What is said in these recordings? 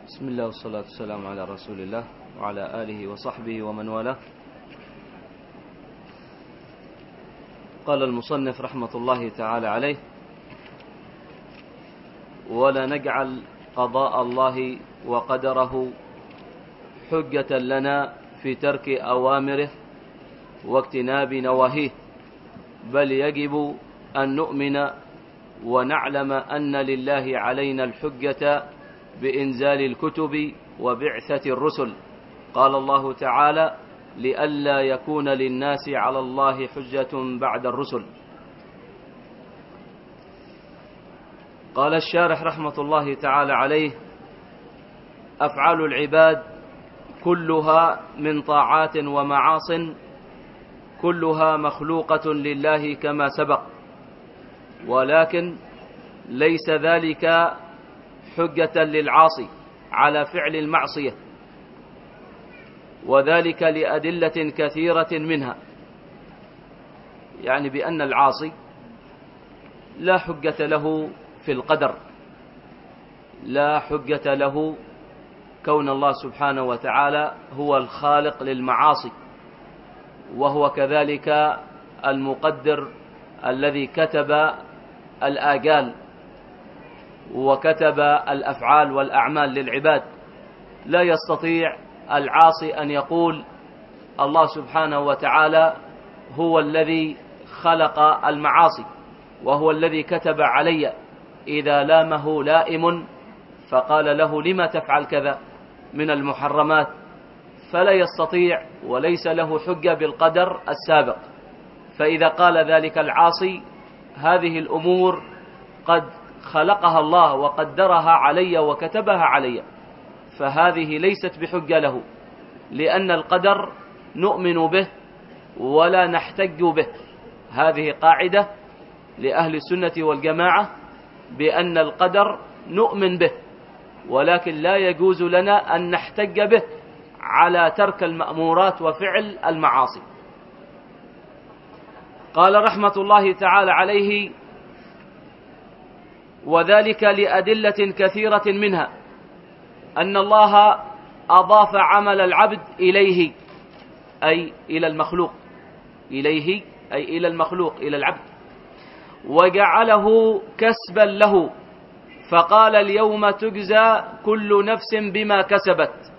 بسم الله والصلاة والسلام على رسول الله وعلى آله وصحبه ومن والاه. قال المصنف رحمة الله تعالى عليه: ولا نجعل قضاء الله وقدره حجة لنا في ترك أوامره واجتناب نواهيه، بل يجب أن نؤمن ونعلم أن لله علينا الحجة بإنزال الكتب وبعثة الرسل. قال الله تعالى: لئلا يكون للناس على الله حجة بعد الرسل. قال الشارح رحمة الله تعالى عليه: أفعال العباد كلها من طاعات ومعاصٍ كلها مخلوقة لله كما سبق، ولكن ليس ذلك حجة للعاصي على فعل المعصية، وذلك لأدلة كثيرة منها، يعني بأن العاصي لا حجة له في القدر، لا حجة له كون الله سبحانه وتعالى هو الخالق للمعاصي، وهو كذلك المقدر الذي كتب الآجال وكتب الأفعال والأعمال للعباد. لا يستطيع العاصي أن يقول الله سبحانه وتعالى هو الذي خلق المعاصي وهو الذي كتب علي، إذا لامه لائم فقال له لما تفعل كذا من المحرمات، فلا يستطيع وليس له حجة بالقدر السابق. فإذا قال ذلك العاصي هذه الأمور قد خلقها الله وقدرها علي وكتبها علي، فهذه ليست بحجة له، لأن القدر نؤمن به ولا نحتج به. هذه قاعدة لأهل السنة والجماعة، بأن القدر نؤمن به، ولكن لا يجوز لنا أن نحتج به على ترك المأمورات وفعل المعاصي. قال رحمة الله تعالى عليه: وذلك لأدلة كثيرة منها أن الله أضاف عمل العبد إليه، أي إلى المخلوق، إليه أي إلى المخلوق، إلى العبد، وجعله كسبا له، فقال: اليوم تجزى كل نفس بما كسبت.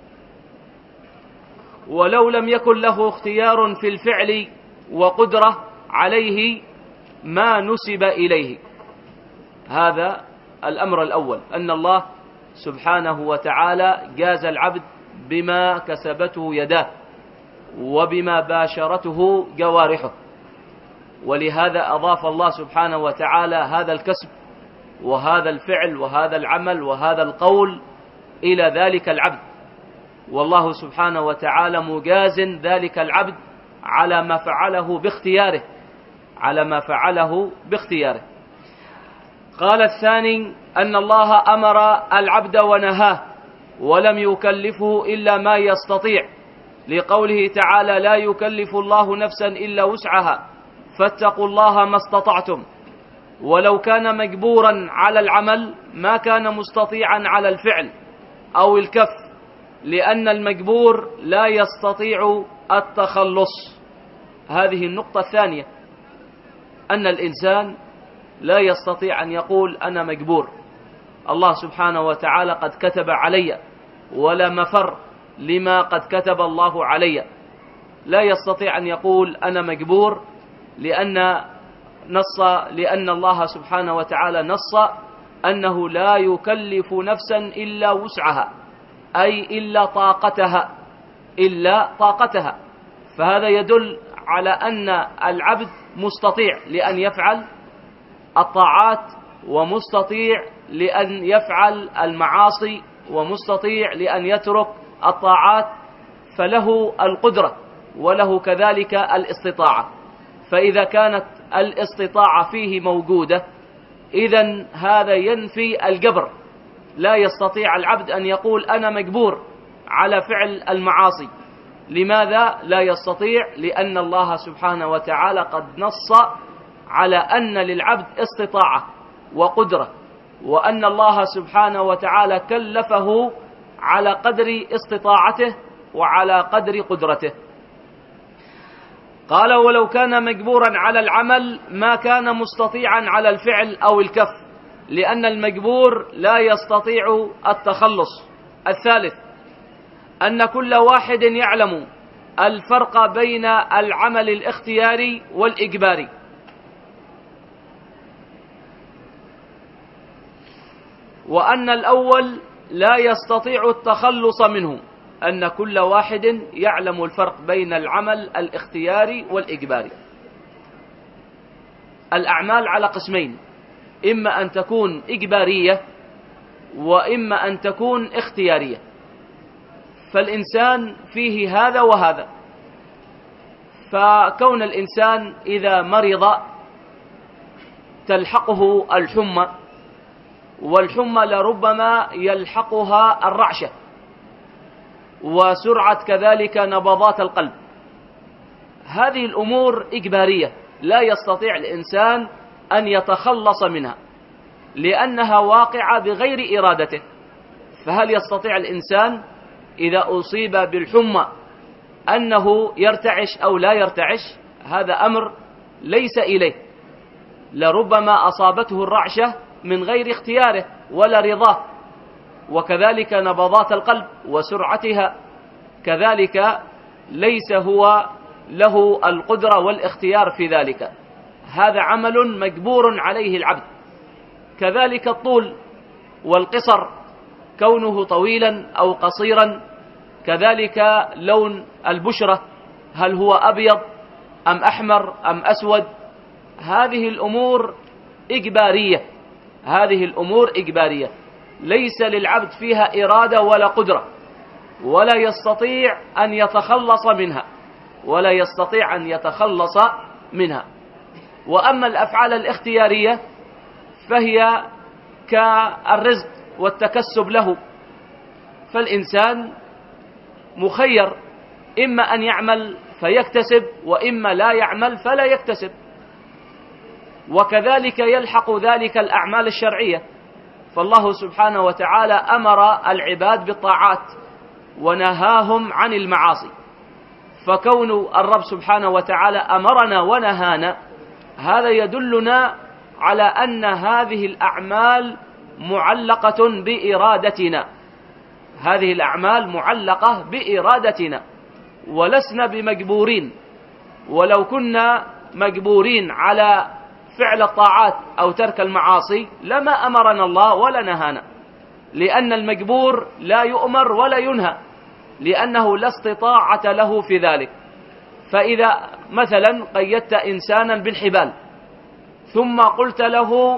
ولو لم يكن له اختيار في الفعل وقدرة عليه ما نسب إليه. هذا الأمر الأول، أن الله سبحانه وتعالى جاز العبد بما كسبته يداه وبما باشرته جوارحه، ولهذا أضاف الله سبحانه وتعالى هذا الكسب وهذا الفعل وهذا العمل وهذا القول إلى ذلك العبد، والله سبحانه وتعالى مجاز ذلك العبد على ما فعله باختياره، على ما فعله باختياره. قال الثاني: أن الله أمر العبد ونهاه ولم يكلفه إلا ما يستطيع، لقوله تعالى: لا يكلف الله نفسا إلا وسعها فاتقوا الله ما استطعتم. ولو كان مجبورا على العمل ما كان مستطيعا على الفعل أو الكف، لأن المجبور لا يستطيع التخلص. هذه النقطة الثانية، أن الإنسان لا يستطيع أن يقول أنا مجبور، الله سبحانه وتعالى قد كتب علي ولا مفر لما قد كتب الله علي. لا يستطيع أن يقول أنا مجبور لأن الله سبحانه وتعالى نص أنه لا يكلف نفسا إلا وسعها، أي إلا طاقتها، فهذا يدل على أن العبد مستطيع لأن يفعل الطاعات، ومستطيع لأن يفعل المعاصي، ومستطيع لأن يترك الطاعات، فله القدرة وله كذلك الاستطاعة. فإذا كانت الاستطاعة فيه موجودة، إذن هذا ينفي الجبر. لا يستطيع العبد أن يقول أنا مجبور على فعل المعاصي. لماذا لا يستطيع؟ لأن الله سبحانه وتعالى قد نص على أن للعبد استطاعة وقدرة، وأن الله سبحانه وتعالى كلفه على قدر استطاعته وعلى قدر قدرته. قال: ولو كان مجبورا على العمل ما كان مستطيعا على الفعل أو الكف، لأن المجبور لا يستطيع التخلص. الثالث أن كل واحد يعلم الفرق بين العمل الاختياري والإجباري. وأن الأول لا يستطيع التخلص منه، أن كل واحد يعلم الفرق بين العمل الاختياري والإجباري. الأعمال على قسمين: إما أن تكون إجبارية وإما أن تكون اختيارية. فالإنسان فيه هذا وهذا. فكون الإنسان إذا مرض تلحقه الحمى، والحمى لربما يلحقها الرعشة، وسرعة كذلك نبضات القلب. هذه الأمور إجبارية لا يستطيع الإنسان أن يتخلص منها، لأنها واقعة بغير إرادته. فهل يستطيع الإنسان إذا أصيب بالحمى أنه يرتعش أو لا يرتعش؟ هذا أمر ليس إليه. لربما أصابته الرعشة من غير اختياره ولا رضاه، وكذلك نبضات القلب وسرعتها كذلك ليس هو له القدرة والاختيار في ذلك. هذا عمل مجبور عليه العبد. كذلك الطول والقصر، كونه طويلا أو قصيرا، كذلك لون البشرة، هل هو أبيض أم أحمر أم أسود؟ هذه الأمور إجبارية. هذه الأمور إجبارية ليس للعبد فيها إرادة ولا قدرة، ولا يستطيع أن يتخلص منها، ولا يستطيع أن يتخلص منها. وأما الأفعال الاختيارية فهي كالرزق والتكسب له. فالإنسان مخير، إما أن يعمل فيكتسب، وإما لا يعمل فلا يكتسب. وكذلك يلحق ذلك الأعمال الشرعية. فالله سبحانه وتعالى أمر العباد بالطاعات ونهاهم عن المعاصي. فكون الرب سبحانه وتعالى أمرنا ونهانا، هذا يدلنا على أن هذه الأعمال معلقة بإرادتنا. هذه الأعمال معلقة بإرادتنا، ولسنا بمجبورين. ولو كنا مجبورين على فعل الطاعات أو ترك المعاصي لما أمرنا الله ولا نهانا، لأن المجبور لا يؤمر ولا ينهى، لأنه لا استطاعة له في ذلك. فإذا مثلا قيدت إنسانا بالحبال ثم قلت له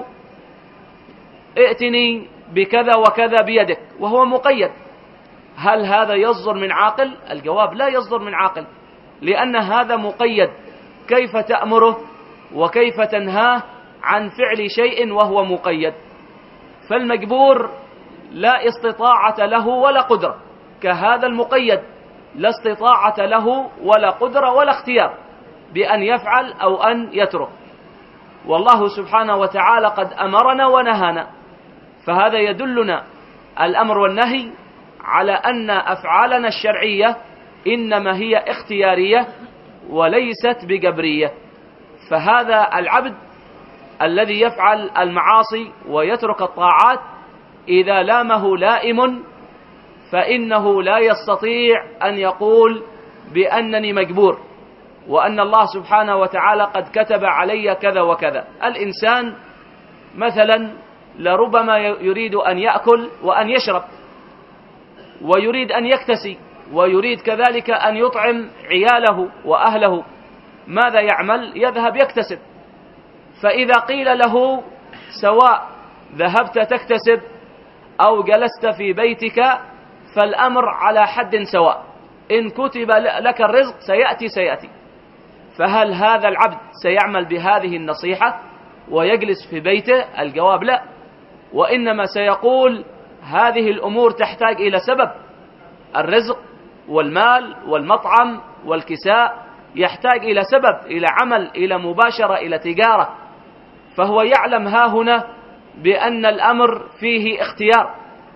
ائتني بكذا وكذا بيدك وهو مقيد، هل هذا يصدر من عاقل؟ الجواب: لا يصدر من عاقل، لأن هذا مقيد. كيف تأمره وكيف تنهاه عن فعل شيء وهو مقيد؟ فالمجبور لا استطاعة له ولا قدرة، كهذا المقيد لا استطاعة له ولا قدرة ولا اختيار بأن يفعل أو أن يترك. والله سبحانه وتعالى قد أمرنا ونهانا. فهذا يدلنا الأمر والنهي على أن أفعالنا الشرعية إنما هي اختيارية وليست بجبرية. فهذا العبد الذي يفعل المعاصي ويترك الطاعات إذا لامه لائم فإنه لا يستطيع أن يقول بأنني مجبور وأن الله سبحانه وتعالى قد كتب علي كذا وكذا. الإنسان مثلا لربما يريد أن يأكل وأن يشرب، ويريد أن يكتسي، ويريد كذلك أن يطعم عياله وأهله. ماذا يعمل؟ يذهب يكتسب. فإذا قيل له سواء ذهبت تكتسب أو جلست في بيتك فالأمر على حد سواء، إن كتب لك الرزق سيأتي. فهل هذا العبد سيعمل بهذه النصيحة ويجلس في بيته؟ الجواب: لا. وإنما سيقول هذه الأمور تحتاج إلى سبب. الرزق والمال والمطعم والكساء يحتاج إلى سبب، إلى عمل، إلى مباشرة، إلى تجارة. فهو يعلم ها هنا بأن الأمر فيه اختيار،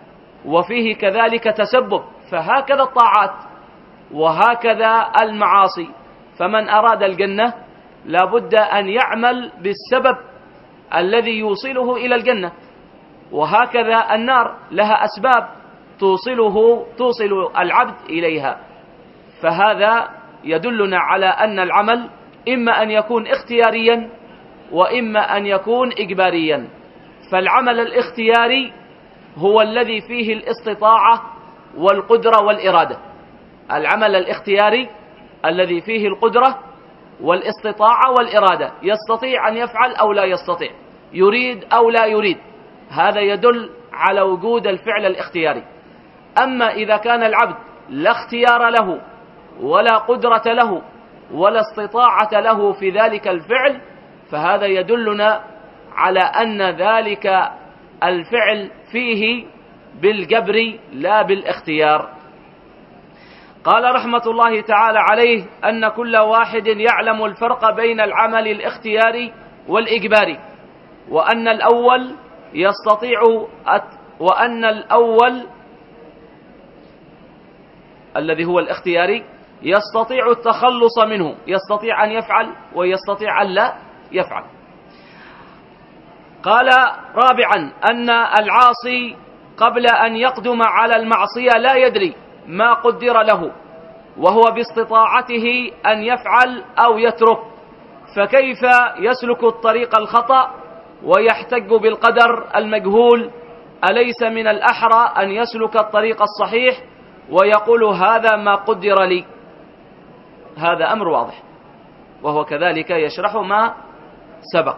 وفيه كذلك تسبب. فهكذا الطاعات وهكذا المعاصي، فمن أراد الجنة لا بد أن يعمل بالسبب الذي يوصله إلى الجنة، وهكذا النار لها أسباب توصل العبد إليها. فهذا يدلنا على أن العمل إما أن يكون اختياريا وإما أن يكون إجباريا. فالعمل الاختياري هو الذي فيه الاستطاعة والقدرة والإرادة. العمل الاختياري الذي فيه القدرة والاستطاعة والإرادة، يستطيع أن يفعل أو لا يستطيع، يريد أو لا يريد، هذا يدل على وجود الفعل الاختياري. أما إذا كان العبد لا اختيار له ولا قدرة له ولا استطاعة له في ذلك الفعل، فهذا يدلنا على أن ذلك الفعل فيه بالجبر لا بالاختيار. قال رحمة الله تعالى عليه أن كل واحد يعلم الفرق بين العمل الاختياري والإجباري، وأن الأول الذي هو الاختياري يستطيع التخلص منه، يستطيع أن يفعل ويستطيع أن لا يفعل. قال رابعا أن العاصي قبل أن يقدم على المعصية لا يدري ما قدر له، وهو باستطاعته أن يفعل أو يترك، فكيف يسلك الطريق الخطأ ويحتج بالقدر المجهول؟ أليس من الأحرى أن يسلك الطريق الصحيح ويقول هذا ما قدر لي؟ هذا أمر واضح، وهو كذلك يشرح ما سبق.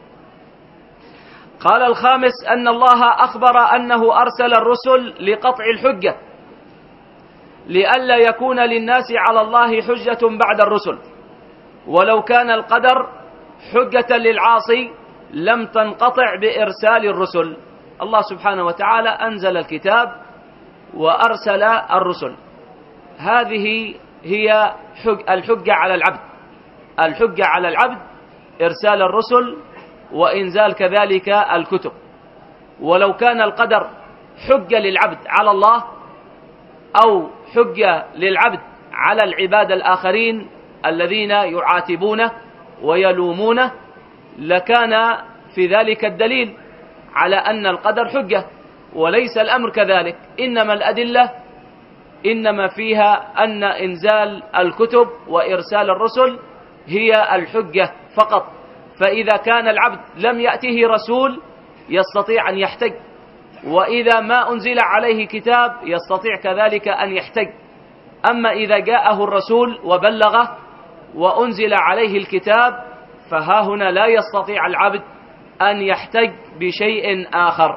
قال الخامس أن الله أخبر أنه أرسل الرسل لقطع الحجة، لئلا يكون للناس على الله حجة بعد الرسل، ولو كان القدر حجة للعاصي لم تنقطع بإرسال الرسل. الله سبحانه وتعالى أنزل الكتاب وأرسل الرسل، هذه هي الحجة على العبد. الحجة على العبد إرسال الرسل وإنزال كذلك الكتب. ولو كان القدر حجة للعبد على الله أو حجة للعبد على العباد الآخرين الذين يعاتبونه ويلومونه، لكان في ذلك الدليل على أن القدر حجة، وليس الأمر كذلك. إنما الأدلة إنما فيها أن إنزال الكتب وإرسال الرسل هي الحجة فقط. فإذا كان العبد لم يأته رسول يستطيع أن يحتج، وإذا ما أنزل عليه كتاب يستطيع كذلك أن يحتج. أما إذا جاءه الرسول وبلغه وأنزل عليه الكتاب فها هنا لا يستطيع العبد أن يحتج بشيء آخر.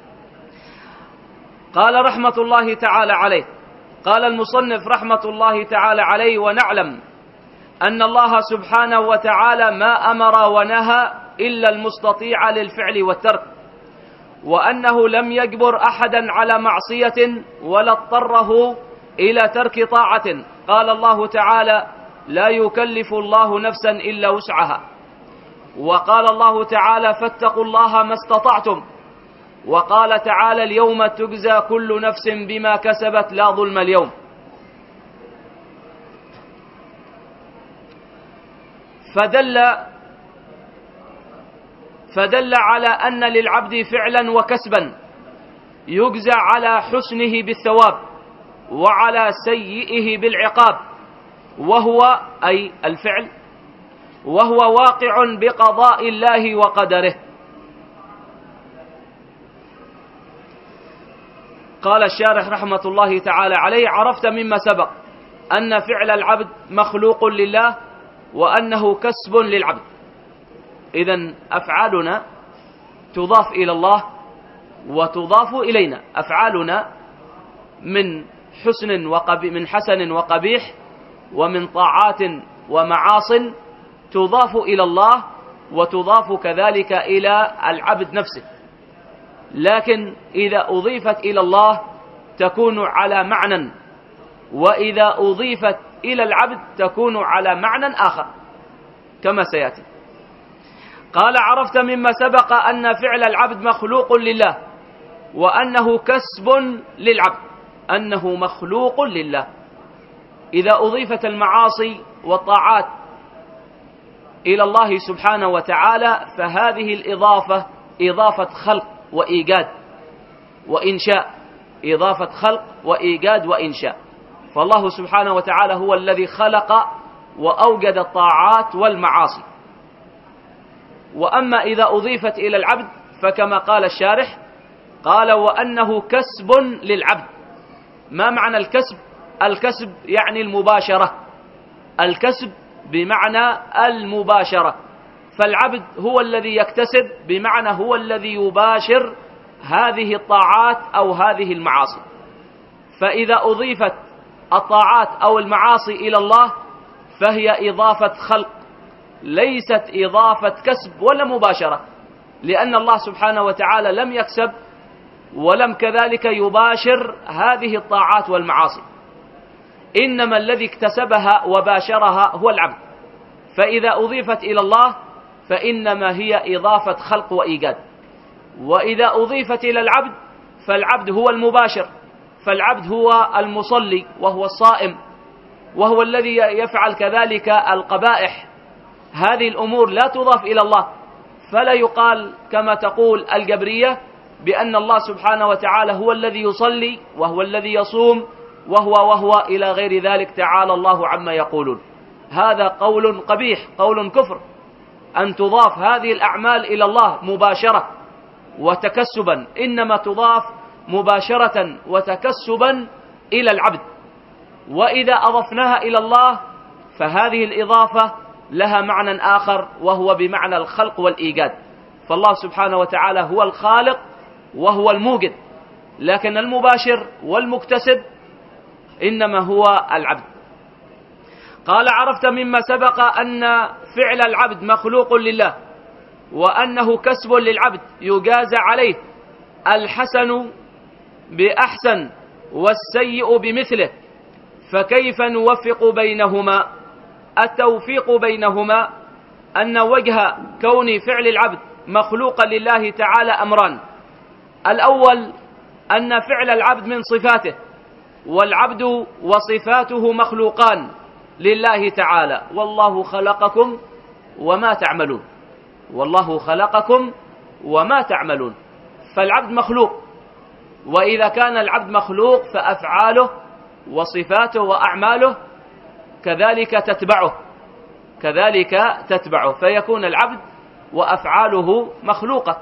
قال رحمة الله تعالى عليه، قال المصنف رحمة الله تعالى عليه: ونعلم أن الله سبحانه وتعالى ما أمر ونهى إلا المستطيع للفعل والترك، وأنه لم يجبر أحدا على معصية ولا اضطره إلى ترك طاعة. قال الله تعالى: لا يكلف الله نفسا إلا وسعها. وقال الله تعالى: فاتقوا الله ما استطعتم. وقال تعالى: اليوم تجزى كل نفس بما كسبت لا ظلم اليوم. فدل على أن للعبد فعلا وكسبا يجزى على حسنه بالثواب وعلى سيئه بالعقاب، وهو أي الفعل، وهو واقع بقضاء الله وقدره. قال الشارح رحمة الله تعالى عليه: عرفت مما سبق أن فعل العبد مخلوق لله وأنه كسب للعبد. إذن أفعالنا تضاف إلى الله وتضاف إلينا. أفعالنا من حسن وقبيح ومن طاعات ومعاصٍ تضاف إلى الله وتضاف كذلك إلى العبد نفسه، لكن إذا أضيفت إلى الله تكون على معنى، وإذا أضيفت إلى العبد تكون على معنى آخر كما سيأتي. قال: عرفت مما سبق أن فعل العبد مخلوق لله وأنه كسب للعبد، أنه مخلوق لله. إذا أضيفت المعاصي والطاعات إلى الله سبحانه وتعالى فهذه الإضافة إضافة خلق وإيجاد وإنشاء، إضافة خلق وإيجاد وإنشاء. فالله سبحانه وتعالى هو الذي خلق وأوجد الطاعات والمعاصي. وأما إذا أضيفت إلى العبد فكما قال الشارح قال وأنه كسب للعبد. ما معنى الكسب؟ الكسب يعني المباشرة، الكسب بمعنى المباشرة، فالعبد هو الذي يكتسب بمعنى هو الذي يباشر هذه الطاعات أو هذه المعاصي. فإذا أضيفت الطاعات أو المعاصي إلى الله فهي إضافة خلق، ليست إضافة كسب ولا مباشرة، لأن الله سبحانه وتعالى لم يكسب ولم كذلك يباشر هذه الطاعات والمعاصي، إنما الذي اكتسبها وباشرها هو العبد. فإذا أضيفت إلى الله فإنما هي إضافة خلق وإيجاد. وإذا أضيفت إلى العبد فالعبد هو المباشر، فالعبد هو المصلي وهو الصائم وهو الذي يفعل كذلك القبائح. هذه الأمور لا تضاف إلى الله، فلا يقال كما تقول الجبرية بأن الله سبحانه وتعالى هو الذي يصلي وهو الذي يصوم وهو إلى غير ذلك، تعالى الله عما يقولون. هذا قول قبيح، قول كفر، أن تضاف هذه الأعمال إلى الله مباشرة وتكسبا، إنما تضاف مباشرة وتكسبا إلى العبد. وإذا أضفناها إلى الله فهذه الإضافة لها معنى آخر وهو بمعنى الخلق والإيجاد. فالله سبحانه وتعالى هو الخالق وهو الموجد، لكن المباشر والمكتسب إنما هو العبد. قال عرفت مما سبق أن فعل العبد مخلوق لله وأنه كسب للعبد يجازى عليه، الحسن بأحسن والسيء بمثله، فكيف نوفق بينهما؟ التوفيق بينهما أن وجه كون فعل العبد مخلوقا لله تعالى أمران: الأول أن فعل العبد من صفاته، والعبد وصفاته مخلوقان لله تعالى، والله خلقكم وما تعملون، والله خلقكم وما تعملون. فالعبد مخلوق، وإذا كان العبد مخلوق فأفعاله وصفاته وأعماله كذلك تتبعه، فيكون العبد وأفعاله مخلوقة.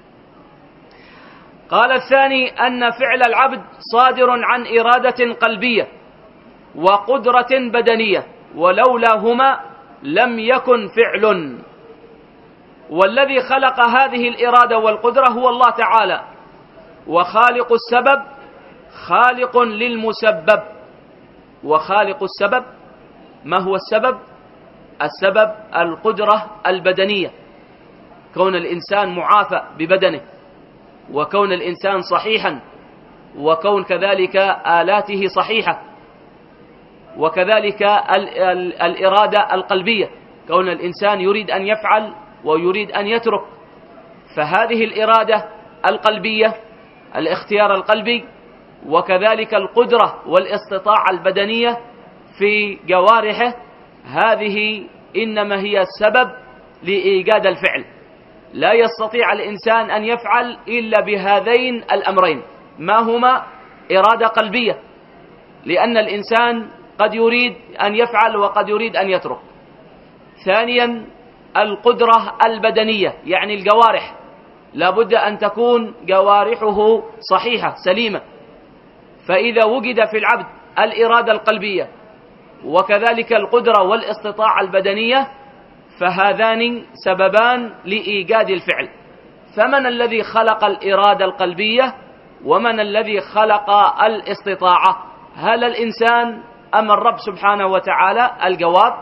قال الثاني أن فعل العبد صادر عن إرادة قلبية وقدرة بدنية، ولولاهما لم يكن فعل. والذي خلق هذه الإرادة والقدرة هو الله تعالى، وخالق السبب خالق للمسبب. وخالق السبب، ما هو السبب؟ السبب القدرة البدنية، كون الإنسان معافى ببدنه، وكون الإنسان صحيحا، وكون كذلك آلاته صحيحة، وكذلك الإرادة القلبية، كون الإنسان يريد أن يفعل ويريد أن يترك. فهذه الإرادة القلبية، الاختيار القلبي، وكذلك القدرة والاستطاعة البدنية في جوارحه، هذه إنما هي السبب لإيجاد الفعل. لا يستطيع الإنسان أن يفعل إلا بهذين الأمرين، ما هما؟ إرادة قلبية، لأن الإنسان قد يريد أن يفعل وقد يريد أن يترك. ثانيا القدرة البدنية، يعني الجوارح، لابد أن تكون جوارحه صحيحة سليمة. فإذا وجد في العبد الإرادة القلبية وكذلك القدرة والاستطاعة البدنية فهذان سببان لإيجاد الفعل. فمن الذي خلق الإرادة القلبية ومن الذي خلق الاستطاعة؟ هل الإنسان أم الرب سبحانه وتعالى؟ الجواب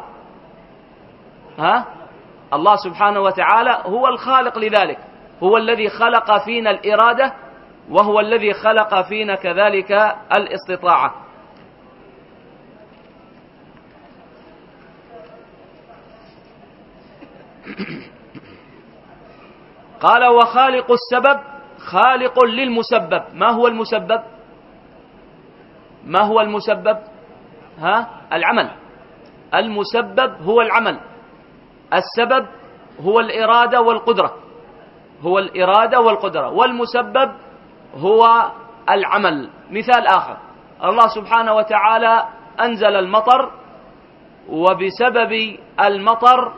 الله سبحانه وتعالى هو الخالق لذلك، هو الذي خلق فينا الإرادة وهو الذي خلق فينا كذلك الاستطاعة. قال وخالق السبب خالق للمسبب. ما هو المسبب؟ ما هو المسبب؟ العمل. المسبب هو العمل، السبب هو الإرادة والقدرة، هو الإرادة والقدرة، والمسبب هو العمل. مثال آخر، الله سبحانه وتعالى أنزل المطر، وبسبب المطر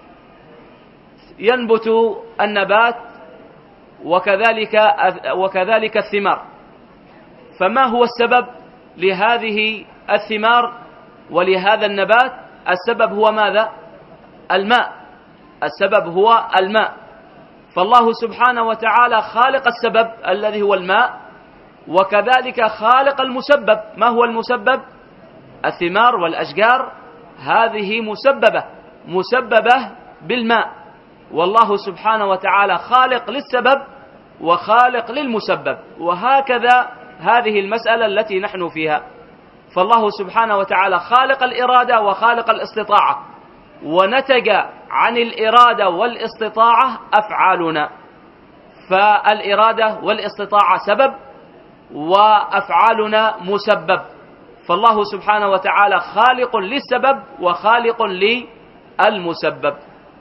ينبت النبات وكذلك الثمار. فما هو السبب لهذه الثمار ولهذا النبات؟ السبب هو ماذا؟ الماء. السبب هو الماء. فالله سبحانه وتعالى خالق السبب الذي هو الماء، وكذلك خالق المسبب. ما هو المسبب؟ الثمار والأشجار، هذه مسببة بالماء. والله سبحانه وتعالى خالق للسبب وخالق للمسبب، وهكذا هذه المسألة التي نحن فيها. فالله سبحانه وتعالى خالق الإرادة وخالق الاستطاعة، ونتج عن الإرادة والاستطاعة أفعالنا. فالإرادة والاستطاعة سبب، وأفعالنا مسبب. فالله سبحانه وتعالى خالق للسبب وخالق للمسبب.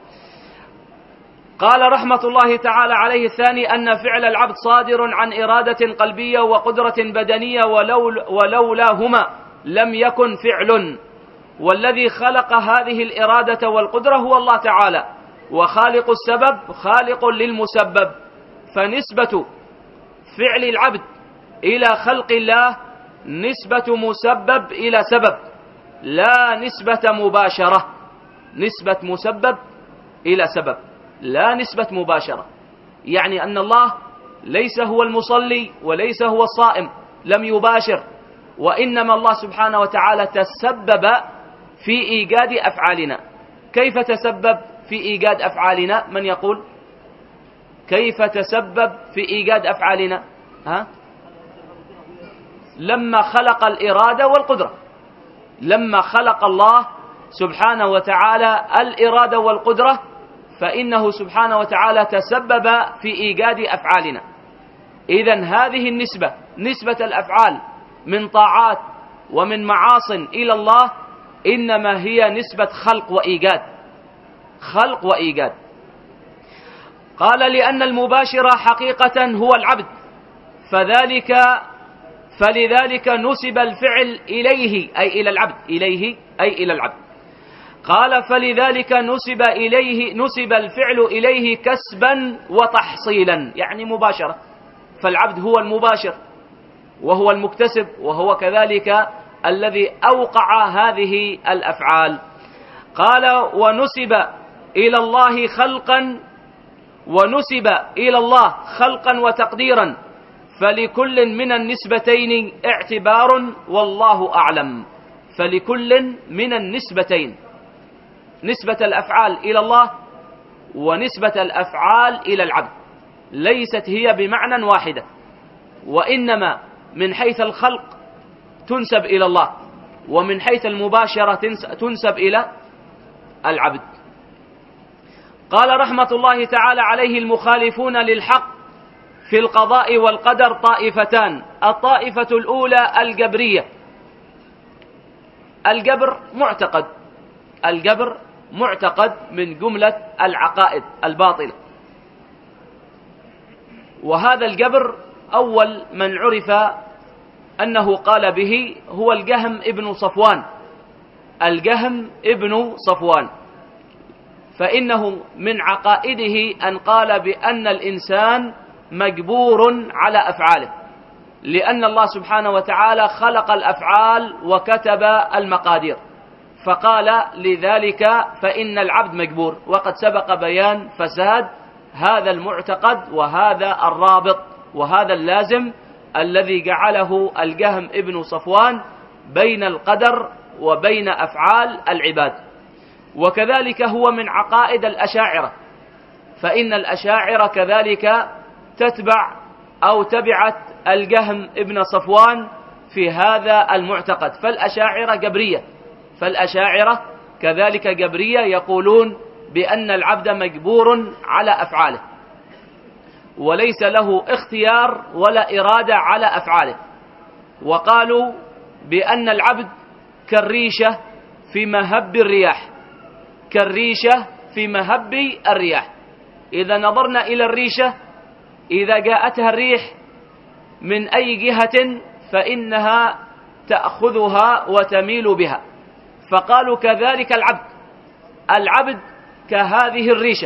قال رحمة الله تعالى عليه الثاني أن فعل العبد صادر عن إرادة قلبية وقدرة بدنية، ولولاهما لم يكن فعل. والذي خلق هذه الإرادة والقدرة هو الله تعالى، وخالق السبب خالق للمسبب. فنسبة فعل العبد إلى خلق الله نسبة مسبب إلى سبب، لا نسبة مباشرة. نسبة مسبب إلى سبب، لا نسبة مباشرة. يعني أن الله ليس هو المصلي وليس هو الصائم، لم يباشر، وإنما الله سبحانه وتعالى تسبب في إيجاد أفعالنا. كيف تسبب في إيجاد أفعالنا؟ من يقول؟ كيف تسبب في إيجاد أفعالنا؟ لما خلق الإرادة والقدرة. لما خلق الله سبحانه وتعالى الإرادة والقدرة، فإنه سبحانه وتعالى تسبب في إيجاد أفعالنا. إذن هذه النسبة، نسبة الأفعال من طاعات ومن معاصٍ إلى الله، إنما هي نسبة خلق وإيجاد. خلق وإيجاد. قال لأن المباشر حقيقة هو العبد، فلذلك نسب الفعل إليه أي إلى العبد، إليه أي إلى العبد. قال فلذلك نسب الفعل إليه كسبا وتحصيلا، يعني مباشرة. فالعبد هو المباشر وهو المكتسب، وهو كذلك الذي أوقع هذه الأفعال. قال ونسب إلى الله خلقا وتقديرا، فلكل من النسبتين اعتبار والله أعلم. فلكل من النسبتين، نسبة الأفعال إلى الله ونسبة الأفعال إلى العبد ليست هي بمعنى واحدة، وإنما من حيث الخلق تنسب إلى الله، ومن حيث المباشرة تنسب إلى العبد. قال رحمة الله تعالى عليه المخالفون للحق في القضاء والقدر طائفتان. الطائفة الأولى الجبرية. الجبر معتقد من جملة العقائد الباطلة، وهذا الجبر أول من عرف أنه قال به هو الجهم ابن صفوان. الجهم ابن صفوان، فإنه من عقائده أن قال بأن الإنسان مجبور على أفعاله، لأن الله سبحانه وتعالى خلق الأفعال وكتب المقادير، فقال لذلك فإن العبد مجبور. وقد سبق بيان فساد هذا المعتقد وهذا الرابط وهذا اللازم الذي جعله الجهم ابن صفوان بين القدر وبين أفعال العباد. وكذلك هو من عقائد الأشاعرة، فإن الأشاعرة كذلك تتبع أو تبعت الجهم ابن صفوان في هذا المعتقد. فالأشاعرة كذلك جبرية، يقولون بأن العبد مجبور على أفعاله. وليس له اختيار ولا إرادة على أفعاله. وقالوا بأن العبد كالريشة في مهب الرياح، كالريشة في مهب الرياح. إذا نظرنا إلى الريشة، إذا جاءتها الريح من أي جهة فإنها تأخذها وتميل بها. فقالوا كذلك العبد كهذه الريشة،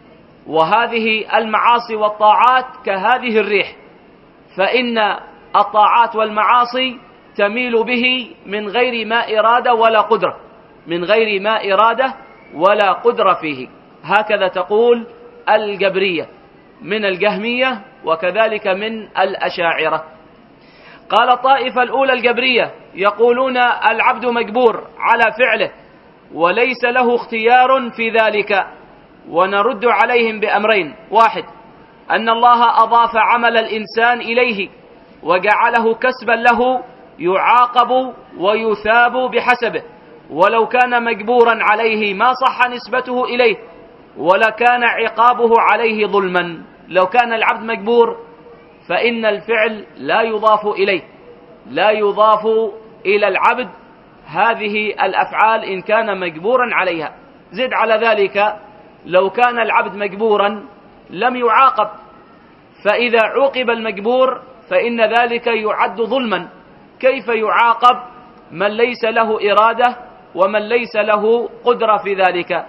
وهذه المعاصي والطاعات كهذه الريح، فإن الطاعات والمعاصي تميل به من غير ما إرادة ولا قدرة، من غير ما إرادة ولا قدرة فيه. هكذا تقول الجبرية من الجهمية، وكذلك من الأشاعرة. قال الطائفة الأولى الجبرية يقولون العبد مجبور على فعله وليس له اختيار في ذلك، ونرد عليهم بأمرين: واحد، أن الله أضاف عمل الإنسان إليه وجعله كسبا له يعاقب ويثاب بحسبه، ولو كان مجبورا عليه ما صح نسبته إليه ولكان عقابه عليه ظلما. لو كان العبد مجبور فإن الفعل لا يضاف إليه، لا يضاف إلى العبد هذه الأفعال إن كان مجبورا عليها. زد على ذلك لو كان العبد مجبورا لم يعاقب، فإذا عوقب المجبور فإن ذلك يعد ظلما. كيف يعاقب من ليس له إرادة ومن ليس له قدرة في ذلك؟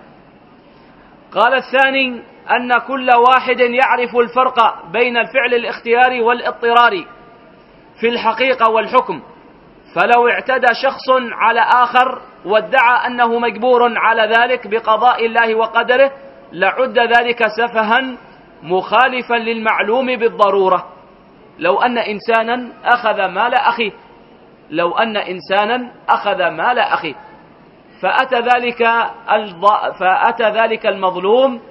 قال الثاني أن كل واحد يعرف الفرق بين الفعل الاختياري والاضطراري في الحقيقة والحكم، فلو اعتدى شخص على آخر وادعى أنه مجبور على ذلك بقضاء الله وقدره لعد ذلك سفها مخالفا للمعلوم بالضرورة. لو أن إنسانا أخذ مال أخيه، لو أن إنسانا أخذ مال أخيه فأتى ذلك المظلوم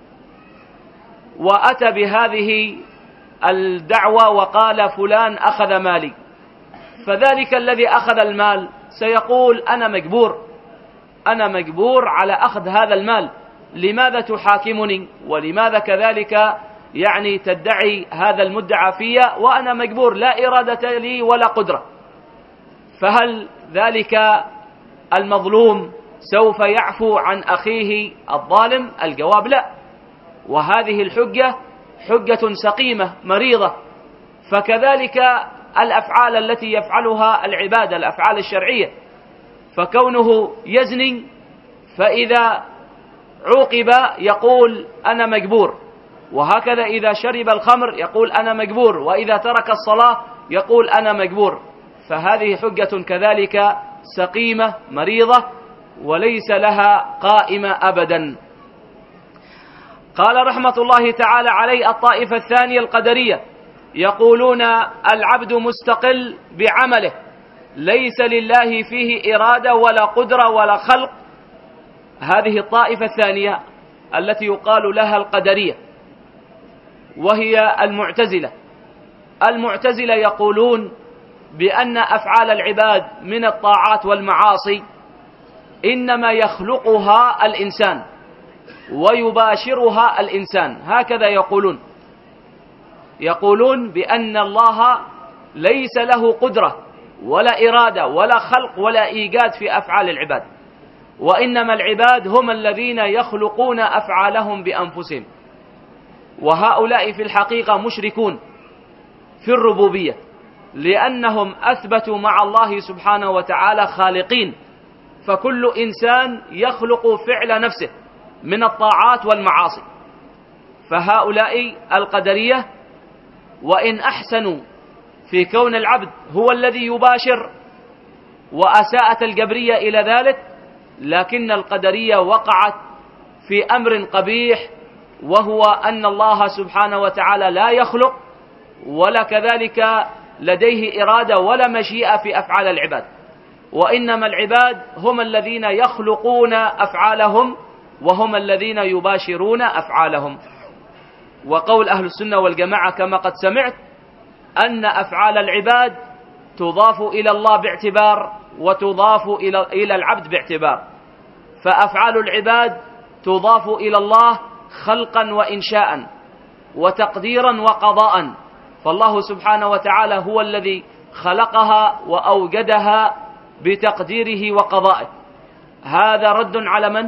وأتى بهذه الدعوة وقال فلان أخذ مالي، فذلك الذي أخذ المال سيقول أنا مجبور على أخذ هذا المال، لماذا تحاكمني؟ ولماذا كذلك يعني تدعي هذا المدعى فيا وأنا مجبور، لا إرادة لي ولا قدرة؟ فهل ذلك المظلوم سوف يعفو عن أخيه الظالم؟ الجواب لا. وهذه الحجة حجة سقيمة مريضة. فكذلك الأفعال التي يفعلها العباد، الأفعال الشرعية، فكونه يزني فإذا عوقب يقول أنا مجبور، وهكذا إذا شرب الخمر يقول أنا مجبور، وإذا ترك الصلاة يقول أنا مجبور. فهذه حجة كذلك سقيمة مريضة وليس لها قائمة أبدا. قال رحمة الله تعالى عليه الطائفة الثانية القدرية يقولون العبد مستقل بعمله ليس لله فيه إرادة ولا قدرة ولا خلق. هذه الطائفة الثانية التي يقال لها القدرية، وهي المعتزلة يقولون بأن أفعال العباد من الطاعات والمعاصي إنما يخلقها الإنسان ويباشرها الإنسان. هكذا يقولون بأن الله ليس له قدرة ولا إرادة ولا خلق ولا إيجاد في أفعال العباد، وإنما العباد هم الذين يخلقون أفعالهم بأنفسهم. وهؤلاء في الحقيقة مشركون في الربوبية، لأنهم أثبتوا مع الله سبحانه وتعالى خالقين، فكل إنسان يخلق فعل نفسه من الطاعات والمعاصي. فهؤلاء القدرية وإن أحسنوا في كون العبد هو الذي يباشر، وأساءت الجبرية إلى ذلك، لكن القدرية وقعت في أمر قبيح، وهو أن الله سبحانه وتعالى لا يخلق ولا كذلك لديه إرادة ولا مشيئة في أفعال العباد، وإنما العباد هم الذين يخلقون أفعالهم وهم الذين يباشرون أفعالهم. وقول أهل السنة والجماعة كما قد سمعت أن أفعال العباد تضاف إلى الله باعتبار وتضاف إلى العبد باعتبار. فأفعال العباد تضاف إلى الله خلقا وإنشاء، وتقديرا وقضاء. فالله سبحانه وتعالى هو الذي خلقها وأوجدها بتقديره وقضائه. هذا رد على من؟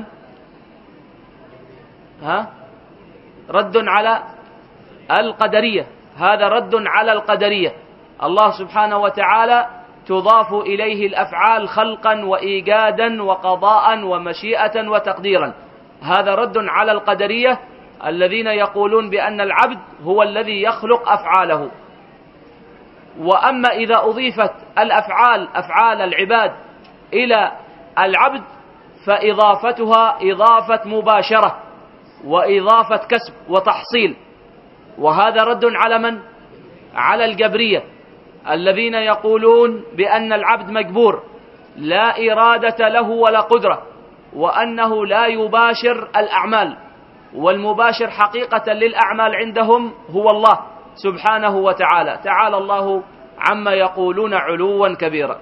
رد على القدرية. هذا رد على القدرية. الله سبحانه وتعالى تضاف إليه الأفعال خلقا وإيجادا وقضاء ومشيئة وتقديرا. هذا رد على القدرية الذين يقولون بأن العبد هو الذي يخلق أفعاله. وأما إذا أضيفت الأفعال أفعال العباد إلى العبد فإضافتها إضافة مباشرة وإضافة كسب وتحصيل. وهذا رد على من؟ على الجبرية الذين يقولون بأن العبد مجبور لا إرادة له ولا قدرة، وأنه لا يباشر الأعمال، والمباشر حقيقة للأعمال عندهم هو الله سبحانه وتعالى. تعالى الله عما يقولون علوا كبيرا.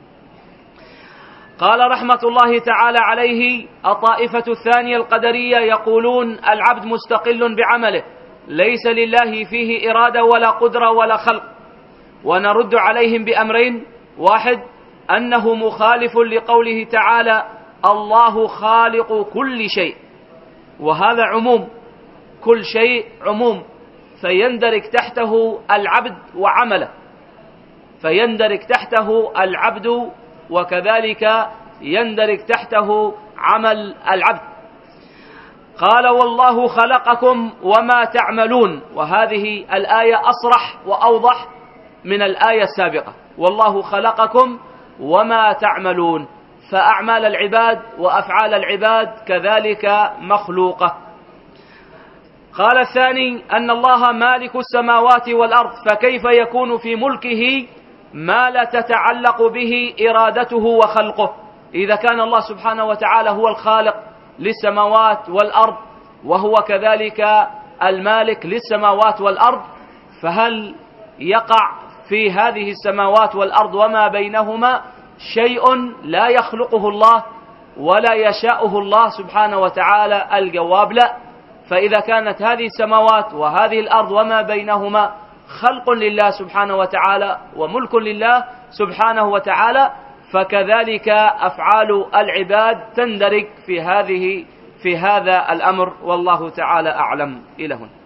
قال رحمة الله تعالى عليه: الطائفة الثانية القدرية يقولون العبد مستقل بعمله ليس لله فيه إرادة ولا قدرة ولا خلق. ونرد عليهم بأمرين: واحد، أنه مخالف لقوله تعالى: الله خالق كل شيء، وهذا عموم، كل شيء عموم، فيندرج تحته العبد وعمله، فيندرج تحته العبد وكذلك يندرج تحته عمل العبد. قال: والله خلقكم وما تعملون. وهذه الآية أصرح وأوضح من الآية السابقة. والله خلقكم وما تعملون، فأعمال العباد وأفعال العباد كذلك مخلوقة. قال الثاني: أن الله مالك السماوات والأرض، فكيف يكون في ملكه ما لا تتعلق به إرادته وخلقه؟ إذا كان الله سبحانه وتعالى هو الخالق للسماوات والأرض وهو كذلك المالك للسماوات والأرض، فهل يقع في هذه السماوات والأرض وما بينهما شيء لا يخلقه الله ولا يشاءه الله سبحانه وتعالى؟ الجواب لا. فإذا كانت هذه السماوات وهذه الأرض وما بينهما خلق لله سبحانه وتعالى وملك لله سبحانه وتعالى، فكذلك أفعال العباد تندرج في هذا الأمر. والله تعالى أعلم. إلى هنا.